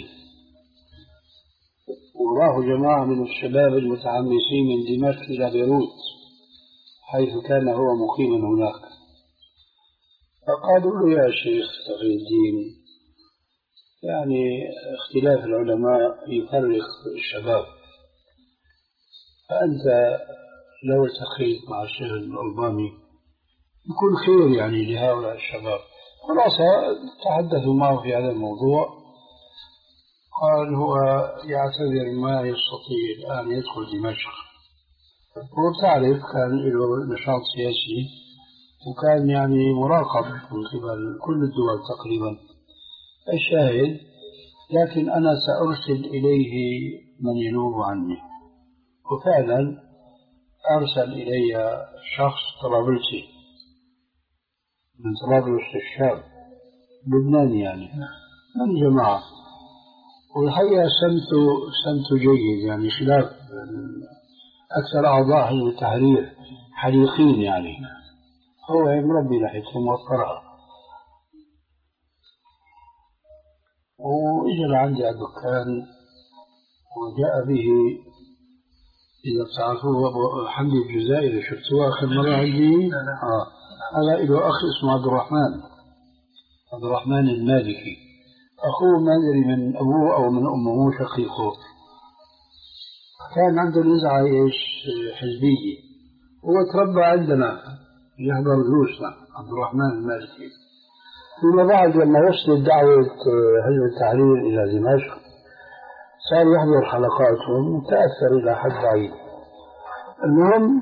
وراه جماعة من الشباب المتحمسين من دمشق إلى بيروت حيث كان هو مقيما هناك، فقالوا له يا شيخ تقي الدين يعني اختلاف العلماء يفرق الشباب، فأنت لو التقيت مع الشيخ الألباني يكون خير يعني لهؤلاء الشباب. خلاصة تحدثوا معه في هذا الموضوع، قال هو يعتذر ما يستطيع الآن يدخل دمشق، وبتعرف كان له نشاط سياسي وكان يعني مراقب من قبل كل الدول تقريبا. الشاهد، لكن أنا سأرسل إليه من ينوب عني، وفعلا أرسل إلي شخص طرابلسي من طرابلس الشام لبنان، يعني من جماعة، والحقيقة سمته سمته جيد، يعني خلاف أكثر أعضاء حزب التحرير حريقين، يعني هو مربي لحيته موفرها. وإجا لعندي على الدكان وجاء به، إذا بتعرفوه أبو حمدي الجزائري، شفتوه آخر مرة عندي؟ آه. هذا له أخ اسمه عبد الرحمن عبد الرحمن المالكي، أخوه ما أدري من أبوه أو من أمه، مو شقيقه. كان عنده نزعة إيش حزبية، هو تربى عندنا يحضر دروسنا، عبد الرحمن المالكي. فيما بعد لما وصلت دعوة حزب التحرير إلى دمشق صار يحضر حلقاتهم وتأثر إلى حد بعيد. المهم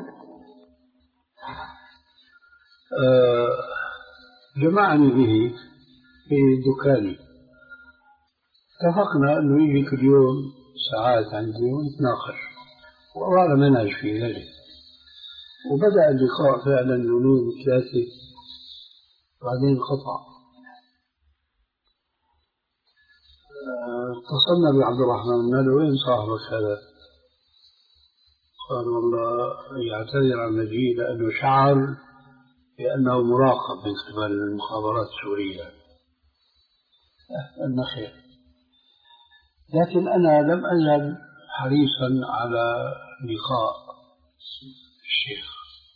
جمعني به في دكاني، اتفقنا أنه يجي كل يوم ساعات عندي ونتناقش، وأرى منهج في ذلك. وبدأ اللقاء فعلا يومين ثلاثة، بعدين قطع. اتصلنا بعبد الرحمن، قال له وين صاحبك هذا؟ قال والله يعتذر عن مجيء لأنه شعر بأنه مراقب من قبل المخابرات السورية. أن خير، لكن أنا لم أزل حريصا على لقاء الشيخ.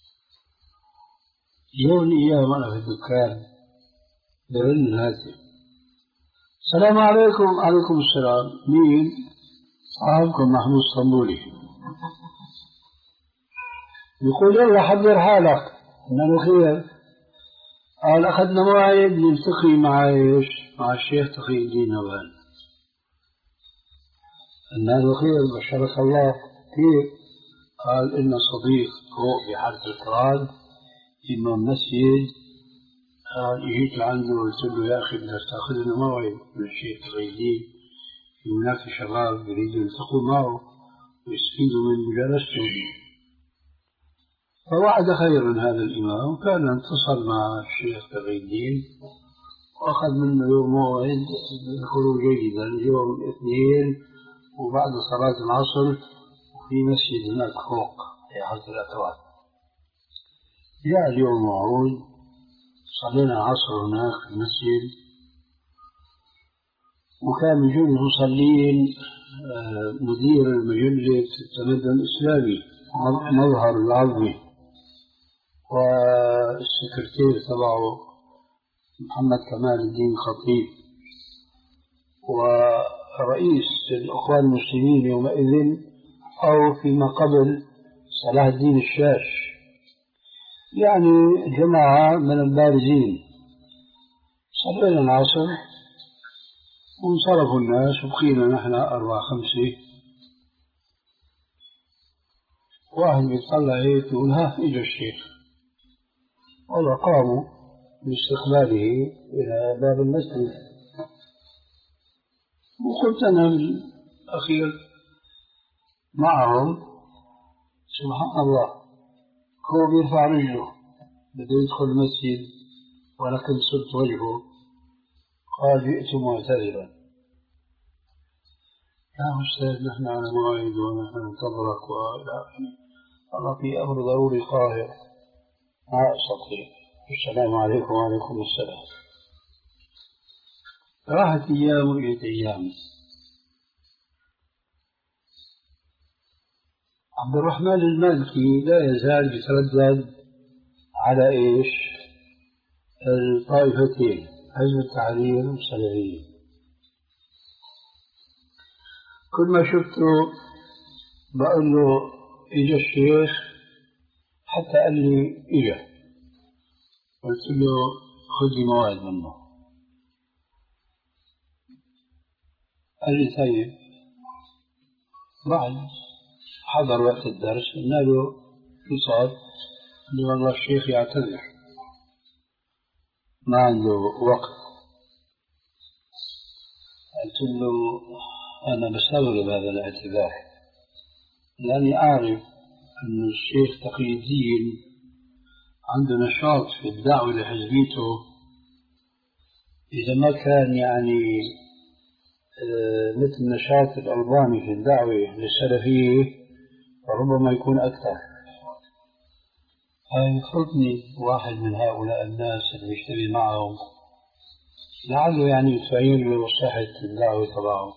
يوم أيام أنا في الدكان برن الهاتف، السلام عليكم. عليكم السلام. مين؟ صاحبكم محمود اسطنبولي. يقول يلا حضر حالك. قلنا له خير. قال أخذنا موعد نلتقي مع إيش؟ مع الشيخ تقي الدين نوال. قلنا له خير، بشرك الله. كيف؟ قال إن صديق فوق بحارة القرآن إمام مسجد، قال جيت عنده قلت له يا أخي بدك تأخذ لنا موعد من الشيخ تقي الدين، في هناك شباب يريدوا يلتقوا معه ويستفيدوا من مجالسته. فوعد خيرا هذا الإمام، وكان اتصل مع الشيخ تقي الدين وأخذ منه يوم موعد الخروج جيدا يوم الاثنين وبعد صلاة العصر وفي مسجد هناك فوق في حارة الأتوات. جاء اليوم موعود، صلينا العصر هناك في المسجد، وكان من جملة المصلين مدير مجلة التمدن الإسلامي مظهر العظمي، والسكرتير تبعه محمد كمال الدين خطيب، ورئيس الأخوان المسلمين يومئذ أو فيما قبل صلاح الدين الشاش، يعني جماعة من البارزين. صلينا العصر وانصرفوا الناس وبقينا نحن أربعة خمسة. واحد بيطلع هيك يقول ها إجا الشيخ، والله قاموا باستقباله إلى باب المسجد. وقلت أنا بالأخير معهم سبحان الله، هو بيرفع رجله بده يدخل المسجد ولكن صرت وجهه، قال جئت معتذرا. يا أستاذ نحن على موعد ونحن ننتظرك وإلى آخره. والله في أمر ضروري قاهر ما أستطيع. السلام عليكم. وعليكم السلام. راحت أيام وإجت أيام. عبد الرحمن المالكي لا يزال يتردد على إيش؟ الطائفتين، حزب التحرير والسلفية. كل ما شفته بقول له إجا الشيخ، حتى قال لي إجا، قلت له خذ لي موعد منه. قال لي طيب. بعد حضر وقت الدرس قلنا له اتصال قال والله الشيخ يعتذر ما عنده وقت. قلت له أنا بستغرب هذا الاعتذار، لأني أعرف أن الشيخ تقي الدين عنده نشاط في الدعوة لحزبيته. إذا ما كان يعني مثل نشاط الألباني في الدعوة للسلفية فربما يكون أكثر. يخطني واحد من هؤلاء الناس اللي يشتغل معهم لعله يعني تبين له صحة الدعوة تبعه.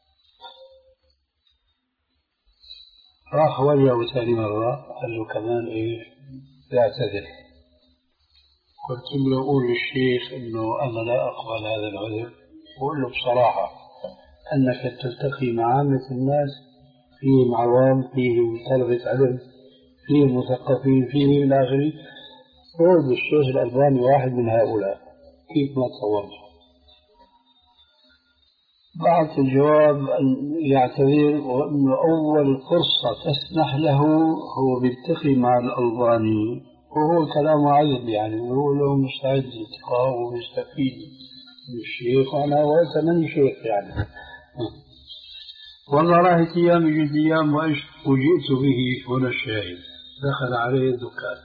راح وجهه ثاني مرة قال له كمان إيه يعتذر. قلت له قول للشيخ إنه أنا لا أقبل هذا العذر، وقل له بصراحة أنك تلتقي مع عامة الناس، فيهم عوام، فيهم طلبة علم، فيهم مثقفين، فيهم إلى آخره. قول الشيخ الألباني واحد من هؤلاء كيف ما تصورت. بعد الجواب أن يعتذر وأنه أول فرصة تسنح له هو بيلتقي مع الألباني، وهو كلامه عذب يعني، وهو له مستعد للتقاء ويستفيد من الشيخ، وأنا وقت من شيخ يعني. والله راحت أيام يجد أيام وجئت به هنا الشاهد. دخل عليه الدكان.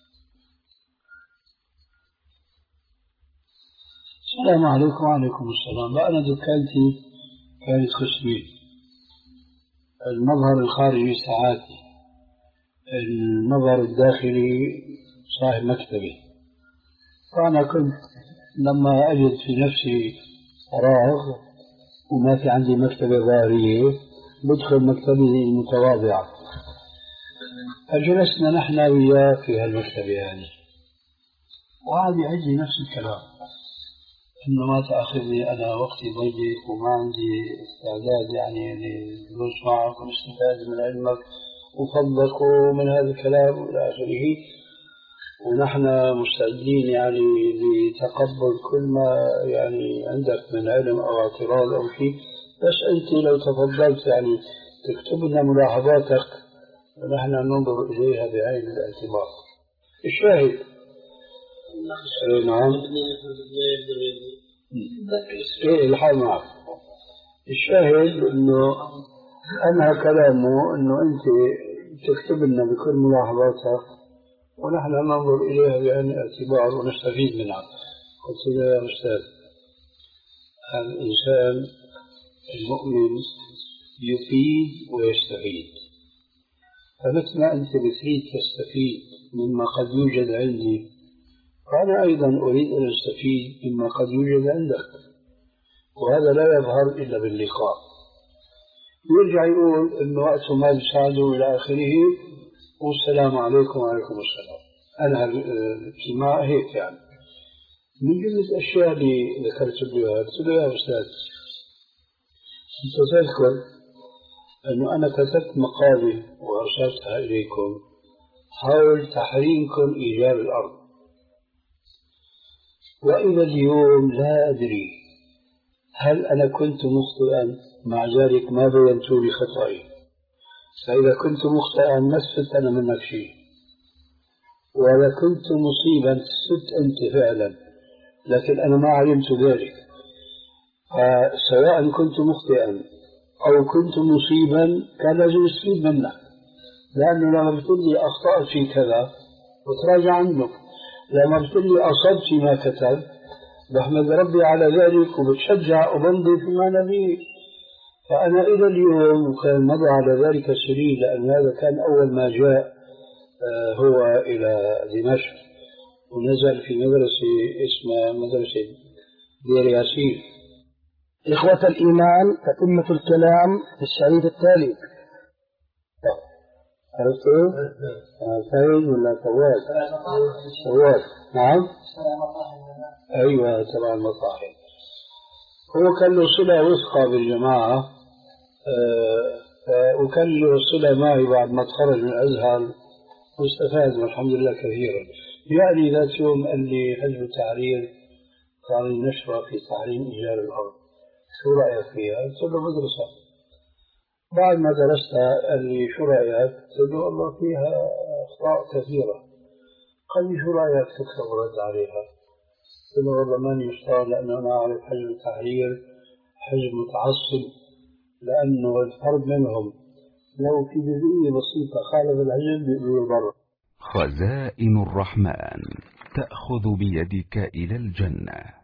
السلام عليكم. وعليكم السلام. أنا دكانتي كانت قسمين، المظهر الخارجي ساعاتي، المظهر الداخلي صاحب مكتبي. فأنا كنت لما أجد في نفسي فراغ وما في عندي مكتبة ظاهرية بدخل مكتبي المتواضعة، فجلسنا نحن وياه في هالمكتبة يعني، وقعد يعد لي نفس الكلام إنه ما تأخذني أنا وقتي ضيق وما عندي استعداد يعني للجلوس معك والاستفادة من علمك وفضلك ومن هذا الكلام وإلى آخره، ونحن مستعدين يعني لتقبل كل ما يعني عندك من علم أو اعتراض أو شيء، بس أنت لو تفضلت يعني تكتب لنا ملاحظاتك ونحن ننظر إليها بعين الاعتبار. الشاهد نعم إيه الحال معك. الشاهد إنه أنهى كلامه إنه أنت تكتب لنا بكل ملاحظاتك ونحن ننظر إليها بعين الاعتبار ونستفيد منها. قلت له يا أستاذ، الإنسان المؤمن يفيد ويستفيد، فمثل ما أنت بتريد تستفيد مما قد يوجد عندي، فأنا أيضا أريد أن أستفيد مما قد يوجد عندك، وهذا لا يظهر إلا باللقاء. يرجع يقول إنه وقت ما بيساعده إلى آخره والسلام عليكم وعليكم السلام. أنا الاجتماع هيك يعني. من جملة الأشياء اللي ذكرت له قلت له يا أستاذ أنت تذكر أنه أنا كتبت مقالة وأرسلتها إليكم حول تحريمكم إيجار الأرض، وإلى اليوم لا أدري هل أنا كنت مخطئا، مع ذلك ما بينت لي خطأي، فإذا كنت مخطئا ما استفدت أنا منك شيء، وإذا كنت مصيبا استفدت أنت فعلا، لكن أنا ما علمت ذلك. فسواء كنت مخطئا أو كنت مصيبا كان لازم استفيد منك، لأنه لما بتقول لي أخطأت في كذا وتراجع عنه، لما بتقول لي أصبت فيما كتب بحمد ربي على ذلك وبتشجع وبنضي فيما نبيه. فأنا إلى اليوم وكان مضى على ذلك السنين، لأن هذا كان أول ما جاء هو إلى دمشق ونزل في مدرسة اسمها مدرسة دير ياسين. إخوة الإيمان، تتمة الكلام في الشريط التالي. عرفتوا؟ سعيد ولا فواز؟ فواز نعم. أيوة تبع المصاحف. هو كان له صلة وثقة بالجماعة، أه وكان له صلة معي بعد ما تخرج من الأزهر واستفاد والحمد لله كثيرا. يعني ذات يوم قال لي حزب التحرير قال نشرة في تحريم إيجار الأرض، شو رأيك فيها؟ قلت له بدرسها. بعد ما درستها قال لي شو رأيك؟ قلت له والله فيها أخطاء كثيرة. قال شو رأيك تكتب رد عليها؟ قلت له والله ماني مشتاق، لأنه أنا أعرف حجم التحرير حجم متعصب، لأنه الفرد منهم لو في جزئية بسيطة خالف الحجم بيقولوا برا. خزائن الرحمن تأخذ بيدك إلى الجنة.